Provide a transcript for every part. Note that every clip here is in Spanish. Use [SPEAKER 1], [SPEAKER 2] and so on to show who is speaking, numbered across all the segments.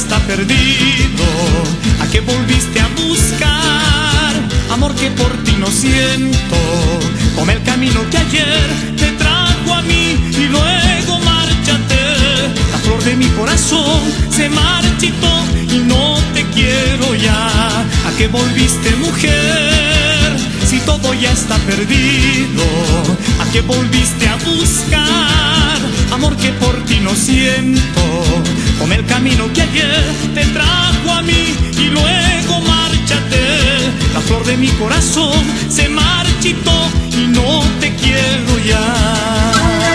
[SPEAKER 1] está perdido. ¿A qué volviste a buscar? Amor que por ti no siento. Toma el camino que ayer te trajo a mí y luego márchate. La flor de mi corazón se marchitó y no te quiero ya. ¿A qué volviste, mujer? Si todo ya está perdido. ¿A qué volviste a buscar? Amor que por ti no siento. Toma el camino que ayer te trajo a mí y luego márchate. La flor de mi corazón se marchitó y no te quiero ya.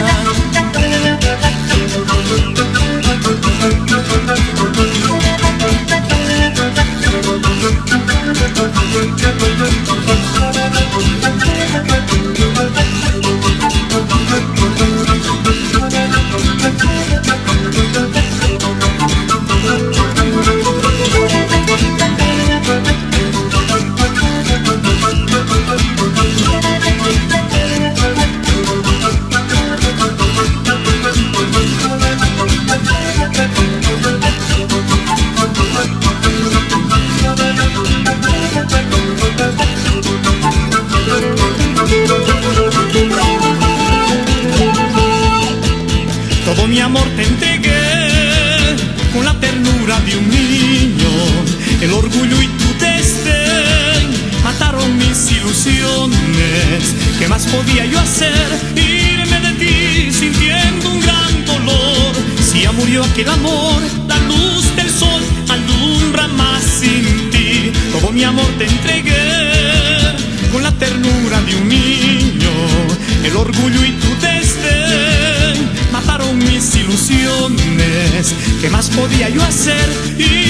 [SPEAKER 1] Todo mi amor te entregué con la ternura de un niño. El orgullo y tu desdén mataron mis ilusiones. ¿Qué más podía yo hacer? Irme de ti sintiendo un gran dolor. Si ya murió aquel amor, la luz del sol alumbra más sin ti. Todo mi amor te entregué con la ternura de un niño. El orgullo y tu desdén mataron mis ilusiones. ¿Qué más podía yo hacer?